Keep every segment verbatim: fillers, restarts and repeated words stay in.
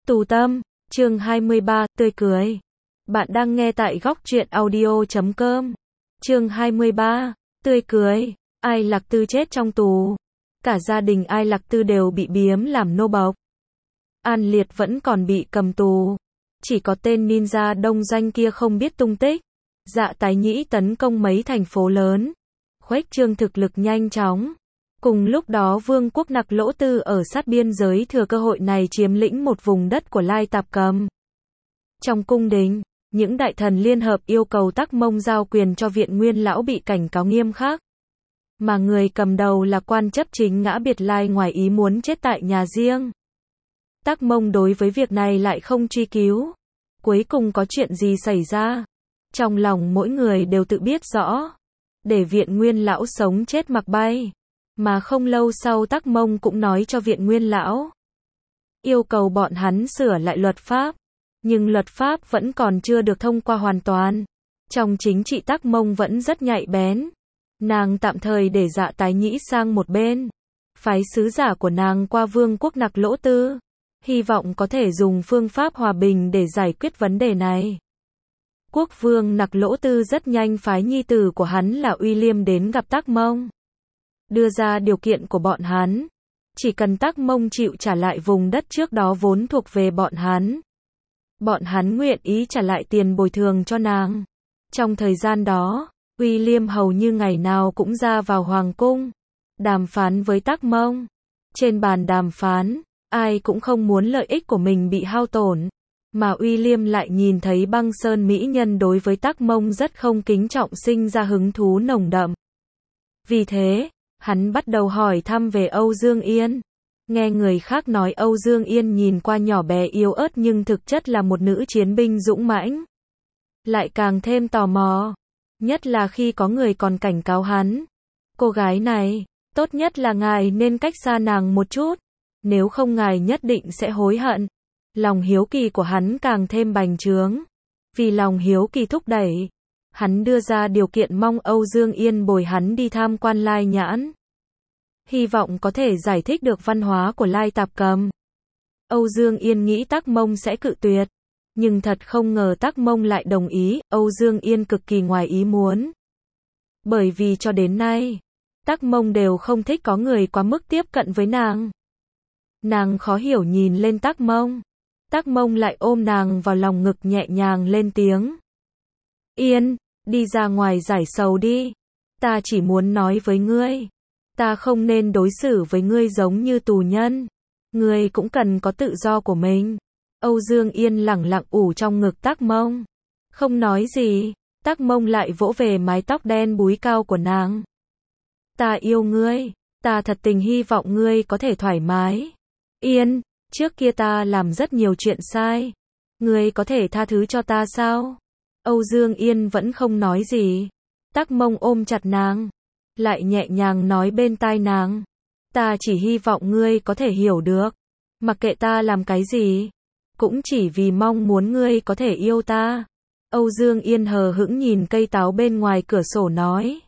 Tù Tâm, chương hai mươi ba, tươi cười. Bạn đang nghe tại góc truyện audio chấm com. Chương hai mươi ba, tươi cười. Ai Lạc Tư chết trong tù. Cả gia đình Ai Lạc Tư đều bị biếm làm nô bộc. An Liệt vẫn còn bị cầm tù. Chỉ có tên ninja đông doanh kia không biết tung tích. Dạ Tái Nhĩ tấn công mấy thành phố lớn, khuếch trương thực lực nhanh chóng. Cùng lúc đó Vương quốc Nặc Lỗ Tư ở sát biên giới thừa cơ hội này chiếm lĩnh một vùng đất của Lai Tạp Cầm. Trong cung đình, những đại thần liên hợp yêu cầu Tắc Mông giao quyền cho Viện Nguyên Lão bị cảnh cáo nghiêm khắc. Mà người cầm đầu là quan chấp chính Ngã Biệt Lai ngoài ý muốn chết tại nhà riêng. Tắc Mông đối với việc này lại không truy cứu. Cuối cùng có chuyện gì xảy ra? Trong lòng mỗi người đều tự biết rõ. Để Viện Nguyên Lão sống chết mặc bay. Mà không lâu sau Tắc Mông cũng nói cho Viện Nguyên Lão. Yêu cầu bọn hắn sửa lại luật pháp. Nhưng luật pháp vẫn còn chưa được thông qua hoàn toàn. Trong chính trị Tắc Mông vẫn rất nhạy bén. Nàng tạm thời để Dạ Tái Nhĩ sang một bên. Phái sứ giả của nàng qua Vương quốc Nặc Lỗ Tư. Hy vọng có thể dùng phương pháp hòa bình để giải quyết vấn đề này. Quốc vương Nặc Lỗ Tư rất nhanh phái nhi tử của hắn là William đến gặp Tắc Mông. Đưa ra điều kiện của bọn hắn. Chỉ cần Tắc Mông chịu trả lại vùng đất trước đó vốn thuộc về bọn hắn. Bọn hắn nguyện ý trả lại tiền bồi thường cho nàng. Trong thời gian đó, William hầu như ngày nào cũng ra vào hoàng cung. Đàm phán với Tắc Mông. Trên bàn đàm phán, ai cũng không muốn lợi ích của mình bị hao tổn. Mà William lại nhìn thấy Băng Sơn mỹ nhân đối với Tắc Mông rất không kính trọng sinh ra hứng thú nồng đậm. Vì thế, hắn bắt đầu hỏi thăm về Âu Dương Yên. Nghe người khác nói Âu Dương Yên nhìn qua nhỏ bé yếu ớt nhưng thực chất là một nữ chiến binh dũng mãnh. Lại càng thêm tò mò. Nhất là khi có người còn cảnh cáo hắn. Cô gái này, tốt nhất là ngài nên cách xa nàng một chút. Nếu không ngài nhất định sẽ hối hận. Lòng hiếu kỳ của hắn càng thêm bành trướng. Vì lòng hiếu kỳ thúc đẩy, hắn đưa ra điều kiện mong Âu Dương Yên bồi hắn đi tham quan Lai Nhãn. Hy vọng có thể giải thích được văn hóa của Lai Tạp Cầm. Âu Dương Yên nghĩ Tắc Mông sẽ cự tuyệt. Nhưng thật không ngờ Tắc Mông lại đồng ý. Âu Dương Yên cực kỳ ngoài ý muốn. Bởi vì cho đến nay, Tắc Mông đều không thích có người quá mức tiếp cận với nàng. Nàng khó hiểu nhìn lên Tắc Mông. Tắc Mông lại ôm nàng vào lòng ngực nhẹ nhàng lên tiếng. Yên, đi ra ngoài giải sầu đi. Ta chỉ muốn nói với ngươi. Ta không nên đối xử với ngươi giống như tù nhân. Ngươi cũng cần có tự do của mình. Âu Dương Yên lẳng lặng ủ trong ngực Tắc Mông. Không nói gì. Tắc Mông lại vỗ về mái tóc đen búi cao của nàng. Ta yêu ngươi. Ta thật tình hy vọng ngươi có thể thoải mái. Yên, trước kia ta làm rất nhiều chuyện sai. Ngươi có thể tha thứ cho ta sao? Âu Dương Yên vẫn không nói gì. Tắc Mông ôm chặt nàng. Lại nhẹ nhàng nói bên tai nàng. Ta chỉ hy vọng ngươi có thể hiểu được. Mặc kệ ta làm cái gì. Cũng chỉ vì mong muốn ngươi có thể yêu ta. Âu Dương Yên hờ hững nhìn cây táo bên ngoài cửa sổ nói.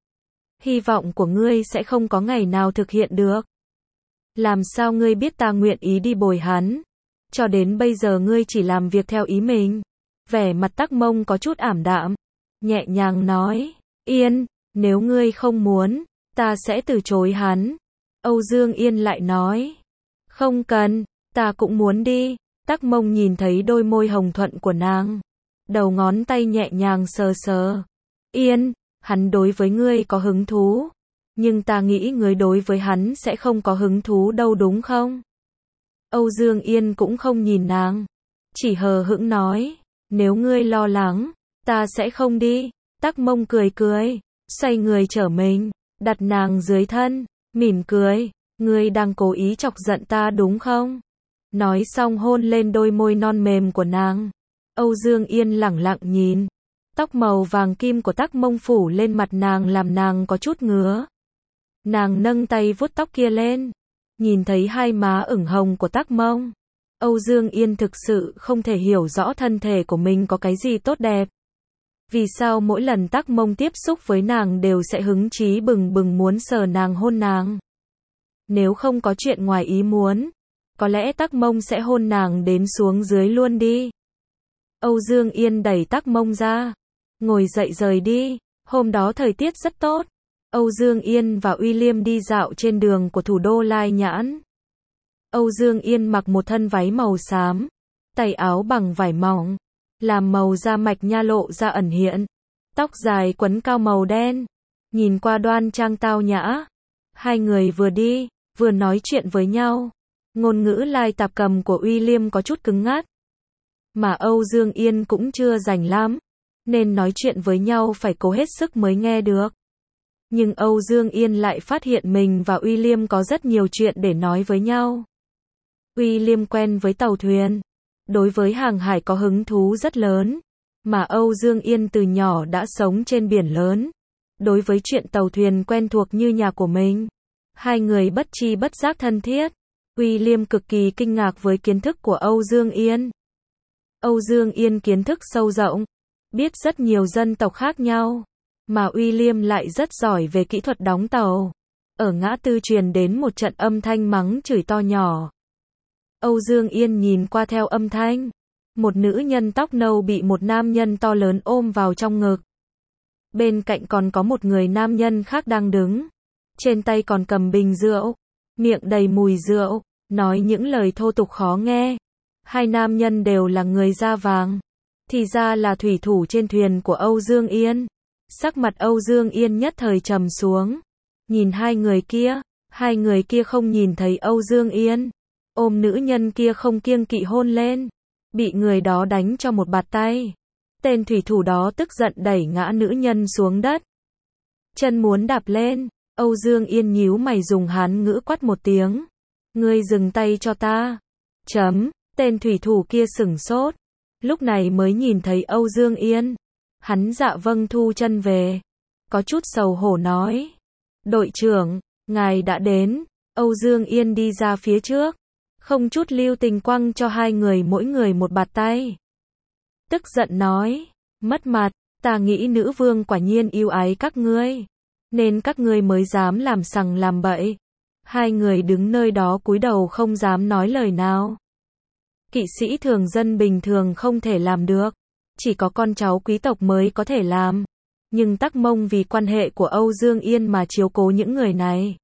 Hy vọng của ngươi sẽ không có ngày nào thực hiện được. Làm sao ngươi biết ta nguyện ý đi bồi hắn? Cho đến bây giờ ngươi chỉ làm việc theo ý mình. Vẻ mặt Tắc Mông có chút ảm đạm. Nhẹ nhàng nói. Yên, nếu ngươi không muốn, ta sẽ từ chối hắn. Âu Dương Yên lại nói. Không cần, ta cũng muốn đi. Tắc Mông nhìn thấy đôi môi hồng thuận của nàng. Đầu ngón tay nhẹ nhàng sờ sờ. Yên, hắn đối với ngươi có hứng thú. Nhưng ta nghĩ ngươi đối với hắn sẽ không có hứng thú đâu đúng không? Âu Dương Yên cũng không nhìn nàng. Chỉ hờ hững nói. Nếu ngươi lo lắng, ta sẽ không đi. Tắc Mông cười cười. Xoay người trở mình. Đặt nàng dưới thân. Mỉm cười. Ngươi đang cố ý chọc giận ta đúng không? Nói xong hôn lên đôi môi non mềm của nàng. Âu Dương Yên lẳng lặng nhìn. Tóc màu vàng kim của Tắc Mông phủ lên mặt nàng làm nàng có chút ngứa. Nàng nâng tay vuốt tóc kia lên. Nhìn thấy hai má ửng hồng của Tắc Mông. Âu Dương Yên thực sự không thể hiểu rõ thân thể của mình có cái gì tốt đẹp. Vì sao mỗi lần Tắc Mông tiếp xúc với nàng đều sẽ hứng chí bừng bừng muốn sờ nàng hôn nàng. Nếu không có chuyện ngoài ý muốn, có lẽ Tắc Mông sẽ hôn nàng đến xuống dưới luôn đi. Âu Dương Yên đẩy Tắc Mông ra. Ngồi dậy rời đi. Hôm đó thời tiết rất tốt. Âu Dương Yên và William đi dạo trên đường của thủ đô Lai Nhãn. Âu Dương Yên mặc một thân váy màu xám, tay áo bằng vải mỏng, làm màu da mạch nha lộ ra ẩn hiện. Tóc dài quấn cao màu đen, nhìn qua đoan trang tao nhã. Hai người vừa đi, vừa nói chuyện với nhau. Ngôn ngữ lai tạp cầm của William có chút cứng ngắt, mà Âu Dương Yên cũng chưa rành lắm, nên nói chuyện với nhau phải cố hết sức mới nghe được. Nhưng Âu Dương Yên lại phát hiện mình và William có rất nhiều chuyện để nói với nhau. William quen với tàu thuyền, đối với hàng hải có hứng thú rất lớn, mà Âu Dương Yên từ nhỏ đã sống trên biển lớn, đối với chuyện tàu thuyền quen thuộc như nhà của mình. Hai người bất chi bất giác thân thiết. William cực kỳ kinh ngạc với kiến thức của Âu Dương Yên. Âu Dương Yên kiến thức sâu rộng, biết rất nhiều dân tộc khác nhau, mà William lại rất giỏi về kỹ thuật đóng tàu. Ở ngã tư truyền đến một trận âm thanh mắng chửi to nhỏ. Âu Dương Yên nhìn qua theo âm thanh. Một nữ nhân tóc nâu bị một nam nhân to lớn ôm vào trong ngực. Bên cạnh còn có một người nam nhân khác đang đứng. Trên tay còn cầm bình rượu, miệng đầy mùi rượu, nói những lời thô tục khó nghe. Hai nam nhân đều là người da vàng. Thì ra là thủy thủ trên thuyền của Âu Dương Yên. Sắc mặt Âu Dương Yên nhất thời trầm xuống. Nhìn hai người kia, hai người kia không nhìn thấy Âu Dương Yên. Ôm nữ nhân kia không kiêng kỵ hôn lên. Bị người đó đánh cho một bạt tay. Tên thủy thủ đó tức giận đẩy ngã nữ nhân xuống đất. Chân muốn đạp lên. Âu Dương Yên nhíu mày dùng Hán ngữ quát một tiếng. Ngươi dừng tay cho ta. Chấm. Tên thủy thủ kia sửng sốt. Lúc này mới nhìn thấy Âu Dương Yên. Hắn dạ vâng thu chân về. Có chút sầu hổ nói. Đội trưởng, ngài đã đến. Âu Dương Yên đi ra phía trước. Không chút lưu tình quăng cho hai người mỗi người một bạt tay. Tức giận nói. Mất mặt, ta nghĩ nữ vương quả nhiên yêu ái các ngươi. Nên các ngươi mới dám làm sằng làm bậy. Hai người đứng nơi đó cúi đầu không dám nói lời nào. Kỵ sĩ thường dân bình thường không thể làm được. Chỉ có con cháu quý tộc mới có thể làm. Nhưng Tắc Mông vì quan hệ của Âu Dương Yên mà chiếu cố những người này.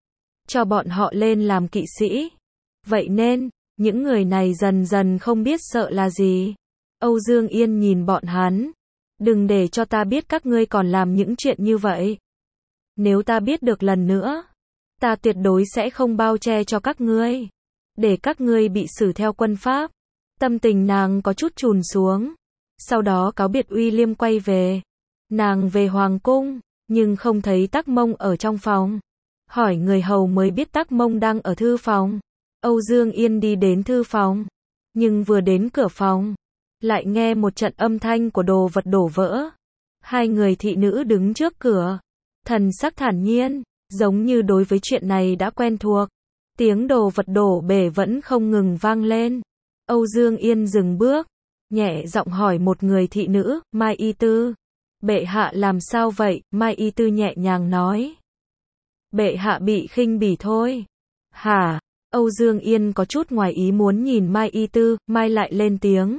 Cho bọn họ lên làm kỵ sĩ. Vậy nên, những người này dần dần không biết sợ là gì. Âu Dương Yên nhìn bọn hắn. Đừng để cho ta biết các ngươi còn làm những chuyện như vậy. Nếu ta biết được lần nữa, ta tuyệt đối sẽ không bao che cho các ngươi. Để các ngươi bị xử theo quân pháp. Tâm tình nàng có chút chùn xuống. Sau đó cáo biệt William quay về. Nàng về hoàng cung, nhưng không thấy Tắc Mông ở trong phòng. Hỏi người hầu mới biết Tắc Mông đang ở thư phòng. Âu Dương Yên đi đến thư phòng. Nhưng vừa đến cửa phòng, lại nghe một trận âm thanh của đồ vật đổ vỡ. Hai người thị nữ đứng trước cửa. Thần sắc thản nhiên, giống như đối với chuyện này đã quen thuộc. Tiếng đồ vật đổ bể vẫn không ngừng vang lên. Âu Dương Yên dừng bước, nhẹ giọng hỏi một người thị nữ, Mai Y Tư. Bệ hạ làm sao vậy? Mai Y Tư nhẹ nhàng nói. Bệ hạ bị khinh bỉ thôi. Hả? Âu Dương Yên có chút ngoài ý muốn nhìn Mai Y Tư, Mai lại lên tiếng.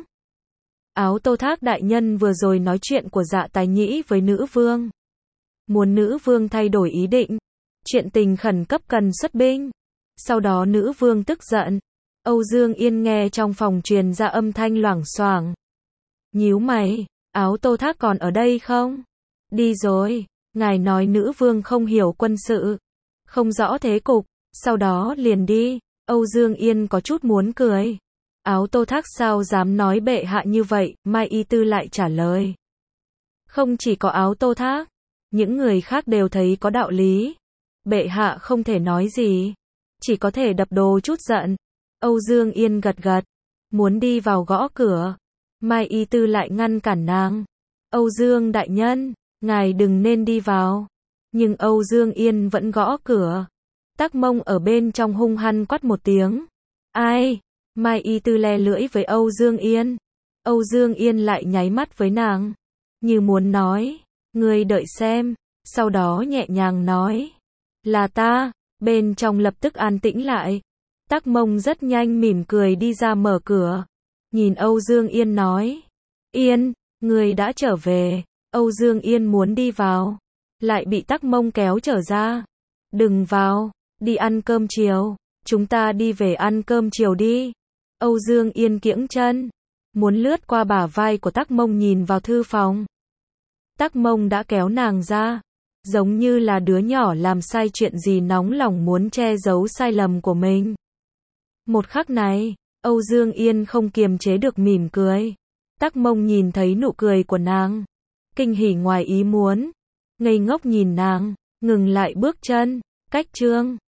Áo Tô Thác đại nhân vừa rồi nói chuyện của Dạ Tài Nhĩ với nữ vương. Muốn nữ vương thay đổi ý định. Chuyện tình khẩn cấp cần xuất binh. Sau đó nữ vương tức giận. Âu Dương Yên nghe trong phòng truyền ra âm thanh loảng xoảng. Nhíu mày, Áo Tô Thác còn ở đây không? Đi rồi, ngài nói nữ vương không hiểu quân sự, không rõ thế cục, sau đó liền đi. Âu Dương Yên có chút muốn cười. Áo Tô Thác sao dám nói bệ hạ như vậy? Mai Y Tư lại trả lời. Không chỉ có Áo Tô Thác, những người khác đều thấy có đạo lý. Bệ hạ không thể nói gì, chỉ có thể đập đồ chút giận. Âu Dương Yên gật gật, muốn đi vào gõ cửa. Mai Y Tư lại ngăn cản nàng. Âu Dương đại nhân, ngài đừng nên đi vào. Nhưng Âu Dương Yên vẫn gõ cửa. Tắc Mông ở bên trong hung hăng quát một tiếng. Ai? Mai Y Tư le lưỡi với Âu Dương Yên. Âu Dương Yên lại nháy mắt với nàng, như muốn nói, ngươi đợi xem. Sau đó nhẹ nhàng nói, là ta. Bên trong lập tức an tĩnh lại. Tắc Mông rất nhanh mỉm cười đi ra mở cửa. Nhìn Âu Dương Yên nói. Yên, người đã trở về. Âu Dương Yên muốn đi vào. Lại bị Tắc Mông kéo trở ra. Đừng vào, đi ăn cơm chiều. Chúng ta đi về ăn cơm chiều đi. Âu Dương Yên kiễng chân. Muốn lướt qua bả vai của Tắc Mông nhìn vào thư phòng. Tắc Mông đã kéo nàng ra. Giống như là đứa nhỏ làm sai chuyện gì nóng lòng muốn che giấu sai lầm của mình. Một khắc này, Âu Dương Yên không kiềm chế được mỉm cười. Tắc Mông nhìn thấy nụ cười của nàng. Kinh hỉ ngoài ý muốn. Ngây ngốc nhìn nàng, ngừng lại bước chân. Cách chương